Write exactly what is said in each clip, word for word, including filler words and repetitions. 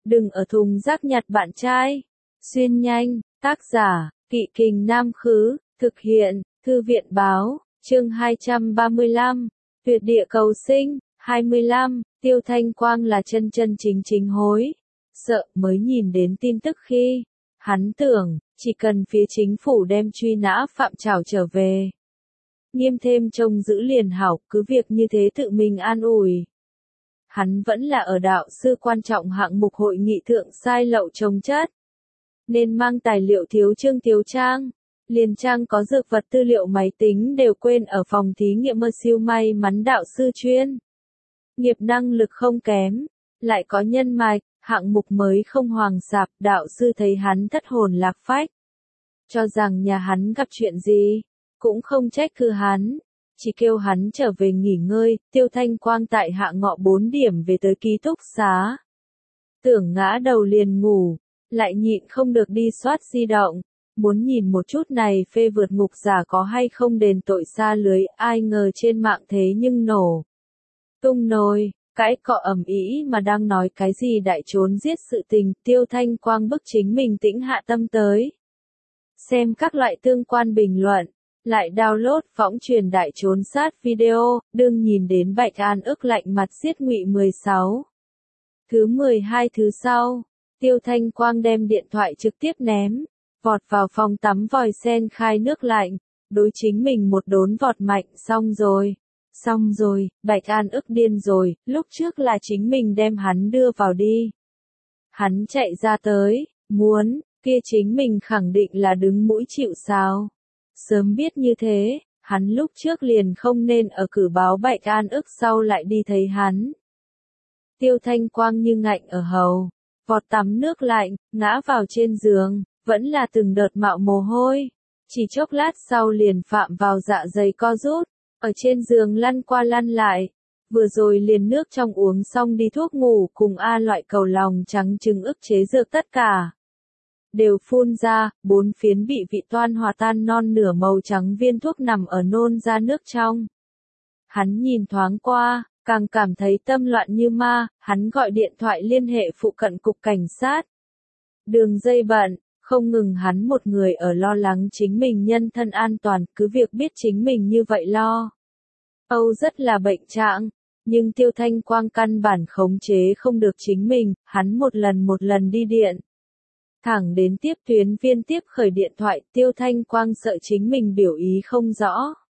Đừng ở thùng rác nhặt bạn trai. Xuyên nhanh, tác giả, Kỵ Kình Nam Khứ, thực hiện, Thư viện Báo, chương hai trăm ba mươi lăm, Tuyệt địa cầu sinh, hai mươi lăm, Tiêu Thanh Quang là chân chân chính chính hối sợ mới nhìn đến tin tức khi hắn tưởng, chỉ cần phía chính phủ đem truy nã Phạm Trảo trở về. Nghiêm thêm trông giữ liền hảo, cứ việc như thế tự mình an ủi. Hắn vẫn là ở đạo sư quan trọng hạng mục hội nghị thượng sai lậu trồng chất. Nên mang tài liệu thiếu trương thiếu trang. Liền trang có dược vật tư liệu máy tính đều quên ở phòng thí nghiệm mơ siêu may mắn đạo sư chuyên. Nghiệp năng lực không kém. Lại có nhân mạch, hạng mục mới không hoàng sạp, đạo sư thấy hắn thất hồn lạc phách. Cho rằng nhà hắn gặp chuyện gì, cũng không trách cứ hắn. Chỉ kêu hắn trở về nghỉ ngơi, Tiêu Thanh Quang tại hạ ngọ bốn điểm về tới ký túc xá. Tưởng ngã đầu liền ngủ, lại nhịn không được đi soát di động, muốn nhìn một chút này phê vượt ngục giả có hay không đền tội xa lưới, ai ngờ trên mạng thế nhưng nổ. Tung nồi, cãi cọ ầm ĩ mà đang nói cái gì đại trốn giết sự tình, Tiêu Thanh Quang bức chính mình tĩnh hạ tâm tới. Xem các loại tương quan bình luận. Lại download phóng truyền đại trốn sát video, đương nhìn đến Bạch An ức lạnh mặt giết Ngụy mười sáu. Thứ mười hai thứ sau, Tiêu Thanh Quang đem điện thoại trực tiếp ném, vọt vào phòng tắm vòi sen khai nước lạnh, đối chính mình một đốn vọt mạnh, xong rồi, xong rồi, Bạch An ức điên rồi, lúc trước là chính mình đem hắn đưa vào đi. Hắn chạy ra tới, muốn, kia chính mình khẳng định là đứng mũi chịu sào. Sớm biết như thế, hắn lúc trước liền không nên ở cử báo Bạch An ức sau lại đi thấy hắn. Tiêu Thanh Quang như ngạnh ở hầu, vọt tắm nước lạnh, ngã vào trên giường, vẫn là từng đợt mạo mồ hôi. Chỉ chốc lát sau liền phạm vào dạ dày co rút, ở trên giường lăn qua lăn lại. Vừa rồi liền nước trong uống xong đi thuốc ngủ cùng A loại cầu lòng trắng trứng ức chế dược tất cả. Đều phun ra, bốn phiến bị vị toan hòa tan non nửa màu trắng viên thuốc nằm ở nôn ra nước trong. Hắn nhìn thoáng qua, càng cảm thấy tâm loạn như ma, hắn gọi điện thoại liên hệ phụ cận cục cảnh sát. Đường dây bận, không ngừng hắn một người ở lo lắng chính mình nhân thân an toàn, cứ việc biết chính mình như vậy lo. Âu rất là bệnh trạng, nhưng Tiêu Thanh Quang căn bản khống chế không được chính mình, hắn một lần một lần đi điện. Thẳng đến tiếp tuyến viên tiếp khởi điện thoại, Tiêu Thanh Quang sợ chính mình biểu ý không rõ.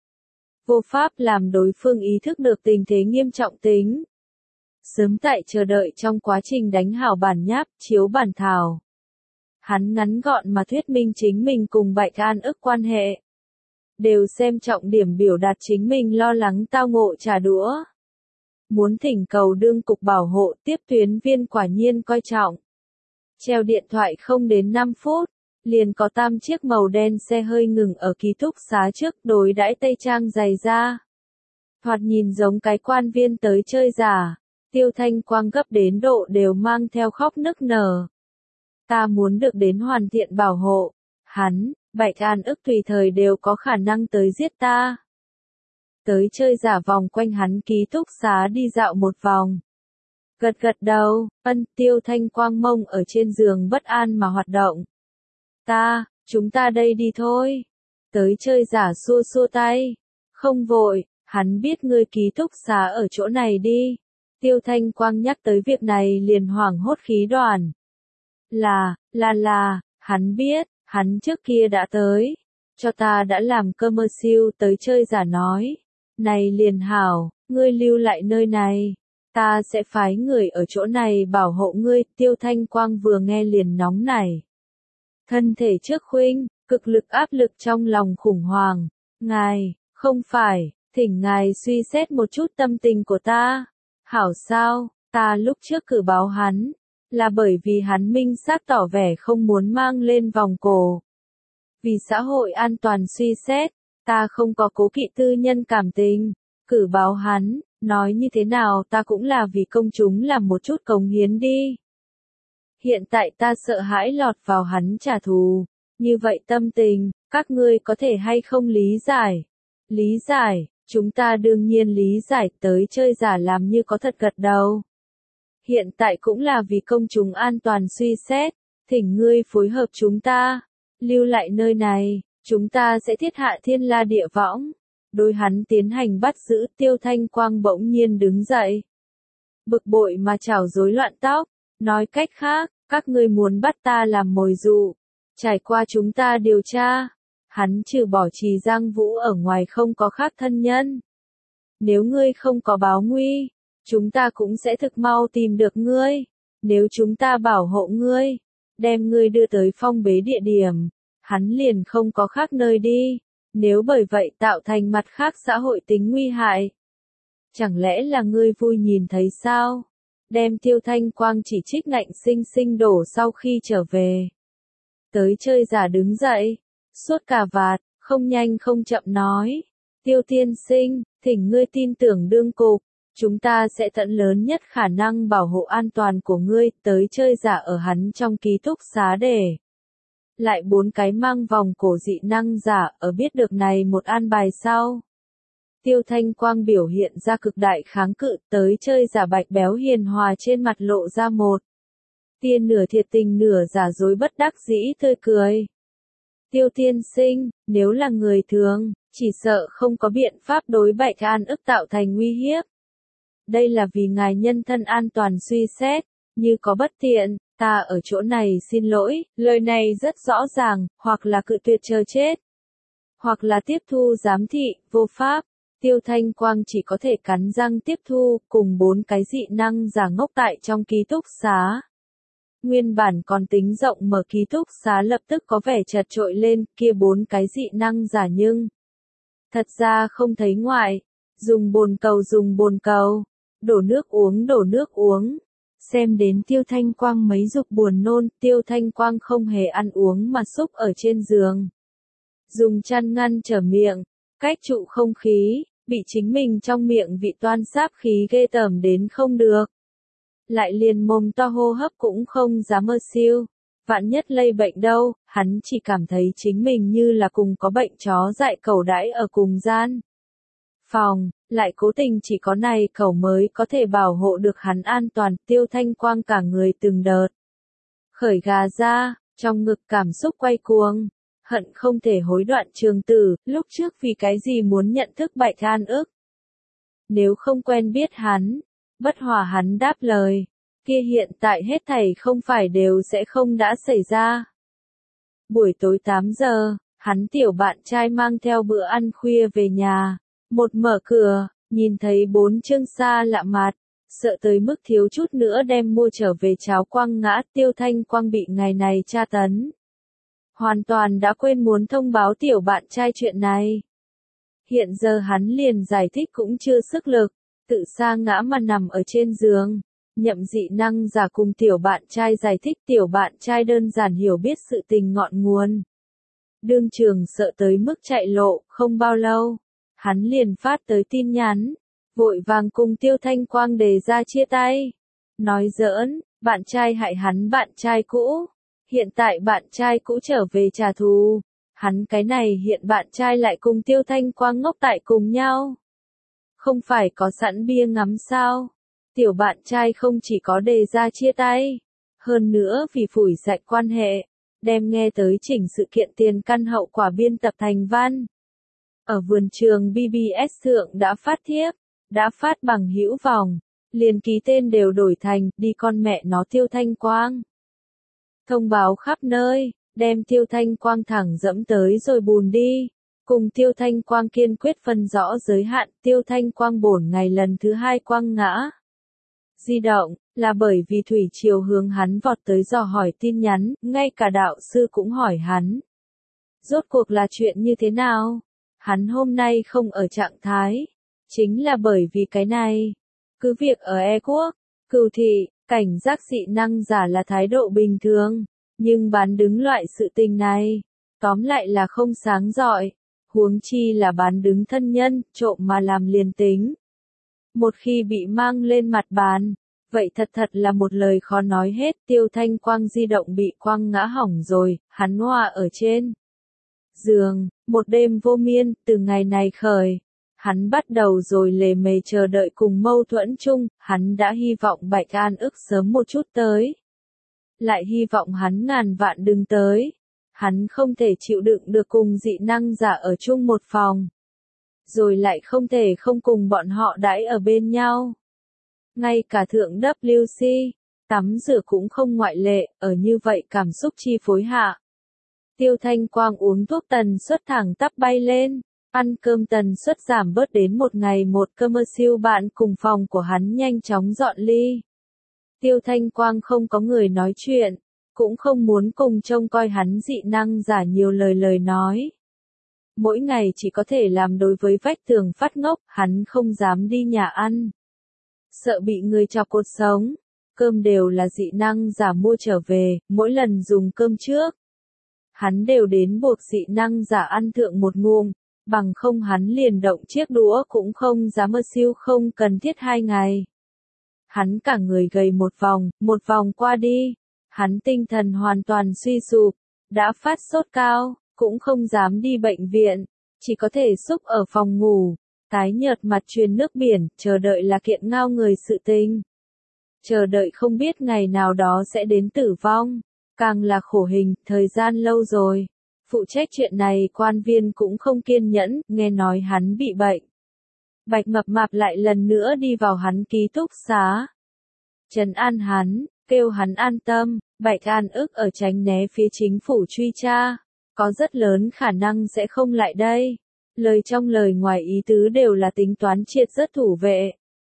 Vô pháp làm đối phương ý thức được tình thế nghiêm trọng tính. Sớm tại chờ đợi trong quá trình đánh hảo bản nháp, chiếu bản thảo. Hắn ngắn gọn mà thuyết minh chính mình cùng Bạch An ức quan hệ. Đều xem trọng điểm biểu đạt chính mình lo lắng tao ngộ trả đũa. Muốn thỉnh cầu đương cục bảo hộ, tiếp tuyến viên quả nhiên coi trọng. Treo điện thoại không đến năm phút, liền có tam chiếc màu đen xe hơi ngừng ở ký túc xá trước, đối đãi tây trang dày da. Thoạt nhìn giống cái quan viên tới chơi giả, Tiêu Thanh Quang gấp đến độ đều mang theo khóc nức nở. Ta muốn được đến hoàn thiện bảo hộ, hắn, Bạch An ức tùy thời đều có khả năng tới giết ta. Tới chơi giả vòng quanh hắn ký túc xá đi dạo một vòng. Gật gật đầu, ân, Tiêu Thanh Quang mông ở trên giường bất an mà hoạt động. Ta, chúng ta đây đi thôi. Tới chơi giả xua xua tay. Không vội, hắn biết ngươi ký túc xá ở chỗ này đi. Tiêu Thanh Quang nhắc tới việc này liền hoảng hốt khí đoàn. Là, là là, hắn biết, hắn trước kia đã tới. Cho ta đã làm cơ mơ siêu tới chơi giả nói. Này liền hảo, ngươi lưu lại nơi này. Ta sẽ phái người ở chỗ này bảo hộ ngươi, Tiêu Thanh Quang vừa nghe liền nóng nảy. Thân thể trước khuynh, cực lực áp lực trong lòng khủng hoảng. Ngài, không phải, thỉnh ngài suy xét một chút tâm tình của ta. Hảo sao, ta lúc trước cử báo hắn, là bởi vì hắn minh xác tỏ vẻ không muốn mang lên vòng cổ. Vì xã hội an toàn suy xét, ta không có cố kỵ tư nhân cảm tình, cử báo hắn. Nói như thế nào ta cũng là vì công chúng làm một chút cống hiến đi. Hiện tại ta sợ hãi lọt vào hắn trả thù. Như vậy tâm tình, các ngươi có thể hay không lý giải? Lý giải, chúng ta đương nhiên lý giải, tới chơi giả làm như có thật gật đầu. Hiện tại cũng là vì công chúng an toàn suy xét, thỉnh ngươi phối hợp chúng ta, lưu lại nơi này, chúng ta sẽ thiết hạ thiên la địa võng. Đối hắn tiến hành bắt giữ, Tiêu Thanh Quang bỗng nhiên đứng dậy. Bực bội mà chảo rối loạn tóc, nói cách khác, các ngươi muốn bắt ta làm mồi dụ. Trải qua chúng ta điều tra, hắn trừ bỏ Trì Giang Vũ ở ngoài không có khác thân nhân. Nếu ngươi không có báo nguy, chúng ta cũng sẽ thực mau tìm được ngươi. Nếu chúng ta bảo hộ ngươi, đem ngươi đưa tới phong bế địa điểm, hắn liền không có khác nơi đi. Nếu bởi vậy tạo thành mặt khác xã hội tính nguy hại. Chẳng lẽ là ngươi vui nhìn thấy sao? Đem Tiêu Thanh Quang chỉ trích ngạnh sinh sinh đổ sau khi trở về. Tới chơi giả đứng dậy, suốt cà vạt, không nhanh không chậm nói. Tiêu tiên sinh, thỉnh ngươi tin tưởng đương cục, chúng ta sẽ tận lớn nhất khả năng bảo hộ an toàn của ngươi. Tới chơi giả ở hắn trong ký túc xá để. Lại bốn cái mang vòng cổ dị năng giả ở biết được này một an bài sau. Tiêu Thanh Quang biểu hiện ra cực đại kháng cự, tới chơi giả bạch béo hiền hòa trên mặt lộ ra một. Tia nửa thiệt tình nửa giả dối bất đắc dĩ tươi cười. Tiêu tiên sinh, nếu là người thường, chỉ sợ không có biện pháp đối Bạch An ức tạo thành nguy hiếp. Đây là vì ngài nhân thân an toàn suy xét, như có bất tiện, ta ở chỗ này xin lỗi, lời này rất rõ ràng, hoặc là cự tuyệt chờ chết, hoặc là tiếp thu giám thị, vô pháp. Tiêu Thanh Quang chỉ có thể cắn răng tiếp thu, cùng bốn cái dị năng giả ngốc tại trong ký túc xá. Nguyên bản còn tính rộng mở ký túc xá lập tức có vẻ chật trội lên, kia bốn cái dị năng giả nhưng thật ra không thấy ngoại, dùng bồn cầu dùng bồn cầu, đổ nước uống đổ nước uống. Xem đến Tiêu Thanh Quang mấy dục buồn nôn, Tiêu Thanh Quang không hề ăn uống mà xúc ở trên giường. Dùng chăn ngăn trở miệng, cách trụ không khí, bị chính mình trong miệng vị toan sáp khí ghê tởm đến không được. Lại liền mồm to hô hấp cũng không dám mơ siêu. Vạn nhất lây bệnh đâu, hắn chỉ cảm thấy chính mình như là cùng có bệnh chó dại cẩu đãi ở cùng gian phòng, lại cố tình chỉ có này cẩu mới có thể bảo hộ được hắn an toàn. Tiêu Thanh Quang cả người từng đợt khởi gà ra, trong ngực cảm xúc quay cuồng, hận không thể hối đoạn Trường Tử, lúc trước vì cái gì muốn nhận thức Bạch An ức. Nếu không quen biết hắn, bất hòa hắn đáp lời, kia hiện tại hết thảy không phải đều sẽ không đã xảy ra. Buổi tối tám giờ, hắn tiểu bạn trai mang theo bữa ăn khuya về nhà, một mở cửa, nhìn thấy bốn chương xa lạ mặt, sợ tới mức thiếu chút nữa đem mua trở về cháo quăng ngã. Tiêu Thanh Quang bị ngày này tra tấn. Hoàn toàn đã quên muốn thông báo tiểu bạn trai chuyện này. Hiện giờ hắn liền giải thích cũng chưa sức lực, tự sa ngã mà nằm ở trên giường. Nhậm dị năng giả cùng tiểu bạn trai giải thích, tiểu bạn trai đơn giản hiểu biết sự tình ngọn nguồn. Đương trường sợ tới mức chạy lộ, không bao lâu, hắn liền phát tới tin nhắn, vội vàng cùng Tiêu Thanh Quang đề ra chia tay. Nói giỡn, bạn trai hại hắn bạn trai cũ, hiện tại bạn trai cũ trở về trả thù, hắn cái này hiện bạn trai lại cùng Tiêu Thanh Quang ngốc tại cùng nhau. Không phải có sẵn bia ngắm sao? Tiểu bạn trai không chỉ có đề ra chia tay, hơn nữa vì phủi sạch quan hệ, đem nghe tới chỉnh sự kiện tiền căn hậu quả biên tập thành văn. Ở vườn trường bê bê ét thượng đã phát thiếp, đã phát bằng hữu vòng, liền ký tên đều đổi thành, đi con mẹ nó Tiêu Thanh Quang. Thông báo khắp nơi, đem Tiêu Thanh Quang thẳng dẫm tới rồi bùn đi. Cùng Tiêu Thanh Quang kiên quyết phân rõ giới hạn, Tiêu Thanh Quang bổn ngày lần thứ hai quăng ngã. Di động, là bởi vì thủy triều hướng hắn vọt tới dò hỏi tin nhắn, ngay cả đạo sư cũng hỏi hắn. Rốt cuộc là chuyện như thế nào? Hắn hôm nay không ở trạng thái. Chính là bởi vì cái này. Cứ việc ở E Quốc, cửu thị, cảnh giác dị năng giả là thái độ bình thường. Nhưng bán đứng loại sự tình này, tóm lại là không sáng rọi. Huống chi là bán đứng thân nhân, trộm mà làm liền tính. Một khi bị mang lên mặt bàn, vậy thật thật là một lời khó nói hết. Tiêu Thanh Quang di động bị quăng ngã hỏng rồi, hắn hoa ở trên giường, một đêm vô miên. Từ ngày này khởi, Hắn bắt đầu rồi lề mề chờ đợi cùng mâu thuẫn chung, hắn đã hy vọng Bạch An ức sớm một chút tới. Lại hy vọng hắn ngàn vạn đừng tới. Hắn không thể chịu đựng được cùng dị năng giả ở chung một phòng. Rồi lại không thể không cùng bọn họ đãi ở bên nhau. Ngay cả thượng W C, tắm rửa cũng không ngoại lệ, ở như vậy cảm xúc chi phối hạ. Tiêu Thanh Quang uống thuốc tần suất thẳng tắp bay lên, ăn cơm tần suất giảm bớt đến một ngày một cơm siêu bạn cùng phòng của hắn nhanh chóng dọn ly. Tiêu Thanh Quang không có người nói chuyện, cũng không muốn cùng trông coi hắn dị năng giả nhiều lời lời nói. Mỗi ngày chỉ có thể làm đối với vách tường phát ngốc, hắn không dám đi nhà ăn. Sợ bị người chọc cột sống, cơm đều là dị năng giả mua trở về, mỗi lần dùng cơm trước. Hắn đều đến buộc dị năng giả ăn thượng một ngụm, bằng không hắn liền động chiếc đũa cũng không dám mơ siêu không cần thiết hai ngày. Hắn cả người gầy một vòng, một vòng qua đi, hắn tinh thần hoàn toàn suy sụp, đã phát sốt cao, cũng không dám đi bệnh viện, chỉ có thể xúc ở phòng ngủ, tái nhợt mặt truyền nước biển, chờ đợi là kiện ngao người sự tình. Chờ đợi không biết ngày nào đó sẽ đến tử vong, càng là khổ hình, thời gian lâu rồi. Phụ trách chuyện này quan viên cũng không kiên nhẫn, nghe nói hắn bị bệnh. Bạch Mập Mạp lại lần nữa đi vào hắn ký túc xá. Trấn an hắn, kêu hắn an tâm, Bạch An ức ở tránh né phía chính phủ truy tra, có rất lớn khả năng sẽ không lại đây. Lời trong lời ngoài ý tứ đều là tính toán triệt rất thủ vệ.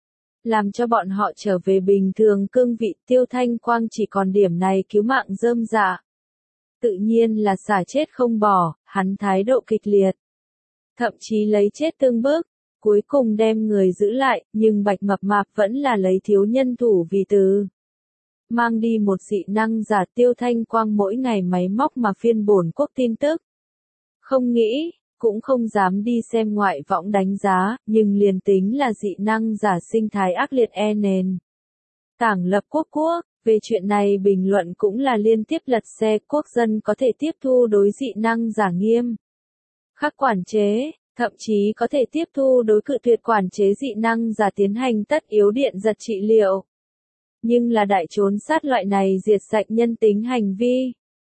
Làm cho bọn họ trở về bình thường cương vị. Tiêu Thanh Quang chỉ còn điểm này cứu mạng rơm rạ. Tự nhiên là xả chết không bỏ, hắn thái độ kịch liệt. Thậm chí lấy chết tương bức, cuối cùng đem người giữ lại, nhưng Bạch Mập Mạp vẫn là lấy thiếu nhân thủ vì từ. Mang đi một dị năng giả. Tiêu Thanh Quang mỗi ngày máy móc mà phiên bổn quốc tin tức. Không nghĩ, cũng không dám đi xem ngoại võng đánh giá, nhưng liền tính là dị năng giả sinh thái ác liệt e nền. Tảng lập quốc quốc, về chuyện này bình luận cũng là liên tiếp lật xe. Quốc dân có thể tiếp thu đối dị năng giả nghiêm khắc quản chế, thậm chí có thể tiếp thu đối cự tuyệt quản chế dị năng giả tiến hành tất yếu điện giật trị liệu. Nhưng là đại trốn sát loại này diệt sạch nhân tính hành vi.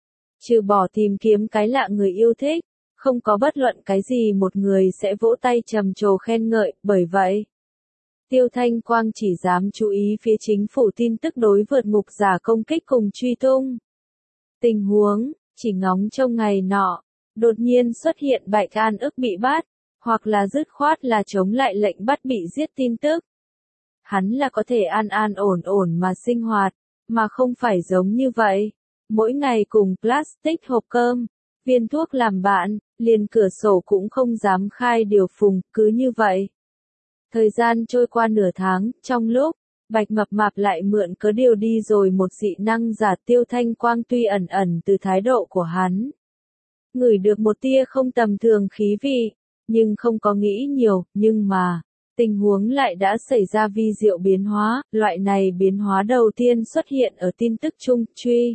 Trừ bỏ tìm kiếm cái lạ người yêu thích, không có bất luận cái gì một người sẽ vỗ tay trầm trồ khen ngợi, bởi vậy. Tiêu Thanh Quang chỉ dám chú ý phía chính phủ tin tức đối vượt ngục giả công kích cùng truy tung. Tình huống, chỉ ngóng trông ngày nọ, đột nhiên xuất hiện Bạch An ức bị bắt, hoặc là dứt khoát là chống lại lệnh bắt bị giết tin tức. Hắn là có thể an an ổn ổn mà sinh hoạt, mà không phải giống như vậy. Mỗi ngày cùng plastic hộp cơm, viên thuốc làm bạn, liền cửa sổ cũng không dám khai điều phùng, cứ như vậy. Thời gian trôi qua nửa tháng, trong lúc, Bạch Mập Mạp lại mượn cớ điều đi rồi một dị năng giả. Tiêu Thanh Quang tuy ẩn ẩn từ thái độ của hắn. Ngửi được một tia không tầm thường khí vị, nhưng không có nghĩ nhiều, nhưng mà, tình huống lại đã xảy ra vi diệu biến hóa, loại này biến hóa đầu tiên xuất hiện ở tin tức chung, truy.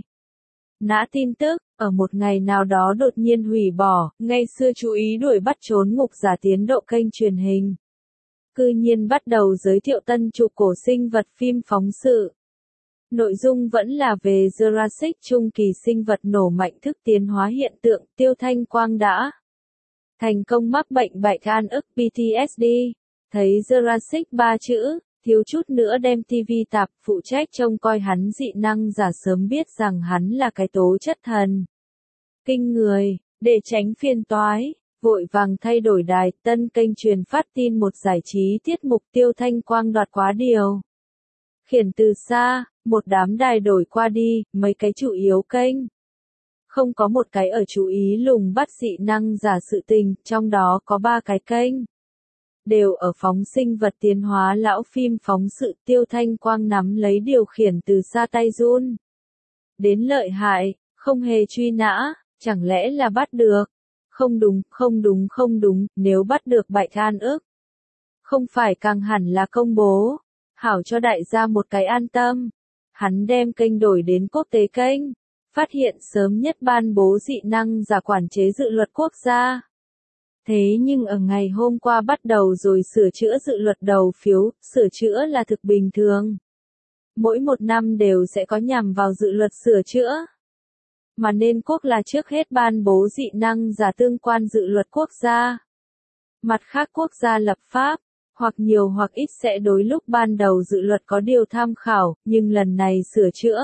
Nã tin tức, ở một ngày nào đó đột nhiên hủy bỏ, ngày xưa chú ý đuổi bắt trốn ngục giả tiến độ kênh truyền hình. Cư nhiên bắt đầu giới thiệu tân trục cổ sinh vật phim phóng sự. Nội dung vẫn là về Jurassic trung kỳ sinh vật nổ mạnh thức tiến hóa hiện tượng. Tiêu Thanh Quang đã thành công mắc bệnh Bạch An ức P T S D, thấy Jurassic ba chữ, thiếu chút nữa đem ti vi tạp. Phụ trách trông coi hắn dị năng giả sớm biết rằng hắn là cái tố chất thần kinh người, để tránh phiền toái, vội vàng thay đổi đài. Tân kênh truyền phát tin một giải trí tiết mục. Tiêu Thanh Quang đoạt quá điều khiển từ xa, một đám đài đổi qua đi, mấy cái chủ yếu kênh. Không có một cái ở chú ý lùng bắt dị năng giả sự tình, trong đó có ba cái kênh. Đều ở phóng sinh vật tiến hóa lão phim phóng sự. Tiêu Thanh Quang nắm lấy điều khiển từ xa tay run. Đến lợi hại, không hề truy nã, chẳng lẽ là bắt được? Không đúng, không đúng, không đúng, nếu bắt được Bạch An ức. Không phải càng hẳn là công bố, hảo cho đại gia một cái an tâm. Hắn đem kênh đổi đến quốc tế kênh, phát hiện sớm nhất ban bố dị năng giả quản chế dự luật quốc gia. Thế nhưng ở ngày hôm qua bắt đầu rồi sửa chữa dự luật đầu phiếu, sửa chữa là thực bình thường. Mỗi một năm đều sẽ có nhằm vào dự luật sửa chữa. Mà nên quốc là trước hết ban bố dị năng giả tương quan dự luật quốc gia. Mặt khác quốc gia lập pháp, hoặc nhiều hoặc ít sẽ đối lúc ban đầu dự luật có điều tham khảo, nhưng lần này sửa chữa.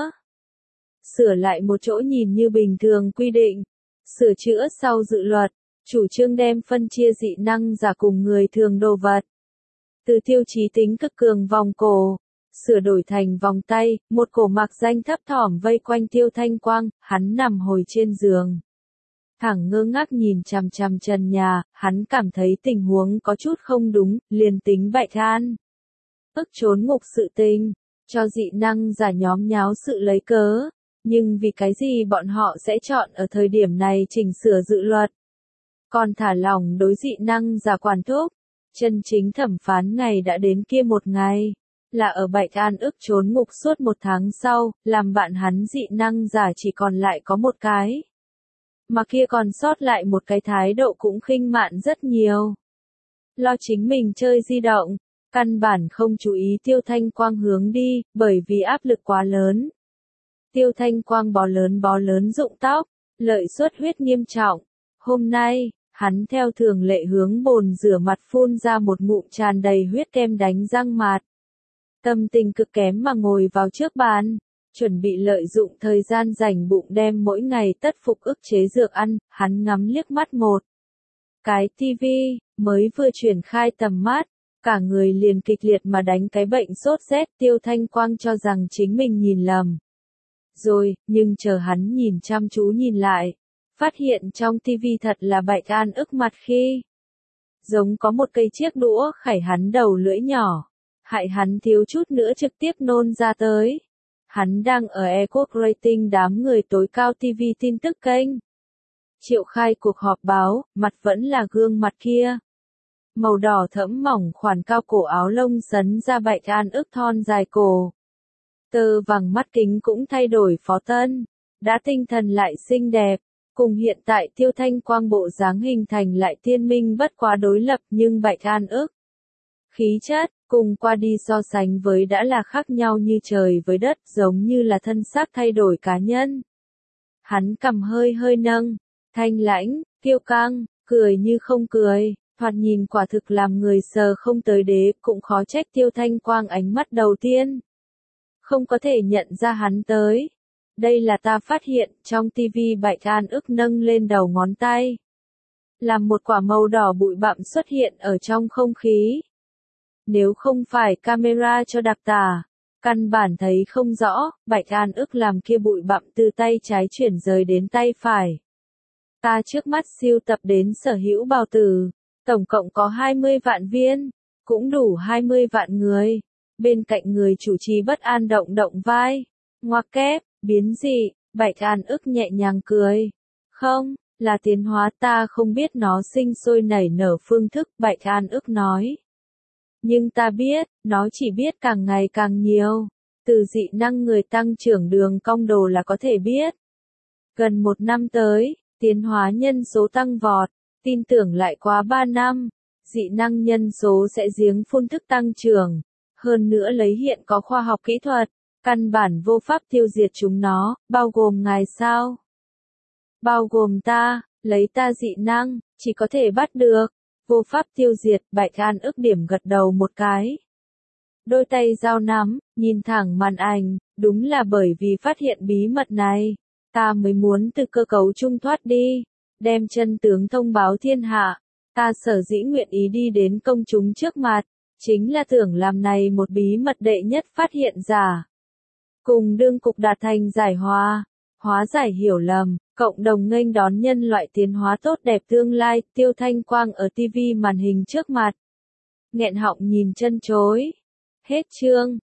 Sửa lại một chỗ nhìn như bình thường quy định. Sửa chữa sau dự luật, chủ trương đem phân chia dị năng giả cùng người thường đồ vật. Từ tiêu chí tính cực cường vòng cổ, sửa đổi thành vòng tay, một cổ mạc danh thấp thỏm vây quanh Tiêu Thanh Quang, hắn nằm hồi trên giường. Thẳng ngơ ngác nhìn chằm chằm trần nhà, hắn cảm thấy tình huống có chút không đúng, liền tính Bạch An ức trốn ngục sự tình, cho dị năng giả nhóm nháo sự lấy cớ, nhưng vì cái gì bọn họ sẽ chọn ở thời điểm này chỉnh sửa dự luật. Còn thả lỏng đối dị năng giả quản thúc, chân chính thẩm phán ngày đã đến kia một ngày, là ở Bạch An ức trốn ngục suốt một tháng sau, làm bạn hắn dị năng giả chỉ còn lại có một cái. Mà kia còn sót lại một cái thái độ cũng khinh mạn rất nhiều. Lo chính mình chơi di động, căn bản không chú ý Tiêu Thanh Quang hướng đi, bởi vì áp lực quá lớn. Tiêu Thanh Quang bó lớn bó lớn rụng tóc, lợi xuất huyết nghiêm trọng. Hôm nay, hắn theo thường lệ hướng bồn rửa mặt phun ra một ngụm tràn đầy huyết kem đánh răng mạt. Tâm tình cực kém mà ngồi vào trước bàn, chuẩn bị lợi dụng thời gian rảnh bụng đem mỗi ngày tất phục ức chế dược ăn, hắn ngắm liếc mắt một. Cái tivi, mới vừa chuyển khai tầm mắt, cả người liền kịch liệt mà đánh cái bệnh sốt rét. Tiêu Thanh Quang cho rằng chính mình nhìn lầm. Rồi, nhưng chờ hắn nhìn chăm chú nhìn lại, phát hiện trong tivi thật là Bạch An ức mặt khi. Giống có một cây chiếc đũa khảy hắn đầu lưỡi nhỏ, hại hắn thiếu chút nữa trực tiếp nôn ra tới. Hắn đang ở Ecoc Rating đám người tối cao ti vi tin tức kênh. Triệu khai cuộc họp báo, mặt vẫn là gương mặt kia. Màu đỏ thẫm mỏng khoản cao cổ áo lông sấn ra Bạch An ức thon dài cổ. Tơ vàng mắt kính cũng thay đổi phó tân, đã tinh thần lại xinh đẹp, cùng hiện tại Tiêu Thanh Quang bộ dáng hình thành lại tiên minh bất quá đối lập, nhưng Bạch An ức. Khí chất, cùng qua đi so sánh với đã là khác nhau như trời với đất, giống như là thân xác thay đổi cá nhân. Hắn cầm hơi hơi nâng, thanh lãnh, kiêu căng, cười như không cười, thoạt nhìn quả thực làm người sờ không tới đế, cũng khó trách Tiêu Thanh Quang ánh mắt đầu tiên. Không có thể nhận ra hắn tới. Đây là ta phát hiện, trong tivi Bạch An ức nâng lên đầu ngón tay. Làm một quả màu đỏ bụi bặm xuất hiện ở trong không khí. Nếu không phải camera cho đặc tả, căn bản thấy không rõ, Bạch An ức làm kia bụi bặm từ tay trái chuyển rời đến tay phải. Ta trước mắt siêu tập đến sở hữu bào tử, tổng cộng có hai mươi vạn viên, cũng đủ hai mươi vạn người. Bên cạnh người chủ trì bất an động động vai, ngoặc kép, biến dị, Bạch An ức nhẹ nhàng cười. Không, là tiến hóa, ta không biết nó sinh sôi nảy nở phương thức, Bạch An ức nói. Nhưng ta biết, nó chỉ biết càng ngày càng nhiều. Từ dị năng người tăng trưởng đường cong đồ là có thể biết. Gần một năm tới, tiến hóa nhân số tăng vọt, tin tưởng lại quá ba năm, dị năng nhân số sẽ giếng phun thức tăng trưởng. Hơn nữa lấy hiện có khoa học kỹ thuật, căn bản vô pháp tiêu diệt chúng nó, bao gồm ngài sao? Bao gồm ta, lấy ta dị năng, chỉ có thể bắt được. Vô pháp tiêu diệt, Bạch An ức điểm gật đầu một cái. Đôi tay giao nắm, nhìn thẳng màn ảnh, đúng là bởi vì phát hiện bí mật này, ta mới muốn từ cơ cấu trung thoát đi, đem chân tướng thông báo thiên hạ. Ta sở dĩ nguyện ý đi đến công chúng trước mặt, chính là tưởng làm này một bí mật đệ nhất phát hiện giả. Cùng đương cục đạt thành giải hòa, hóa giải hiểu lầm, cộng đồng nghênh đón nhân loại tiến hóa tốt đẹp tương lai. Tiêu Thanh Quang ở tivi màn hình trước mặt. Nghẹn họng nhìn chân chối. Hết chương.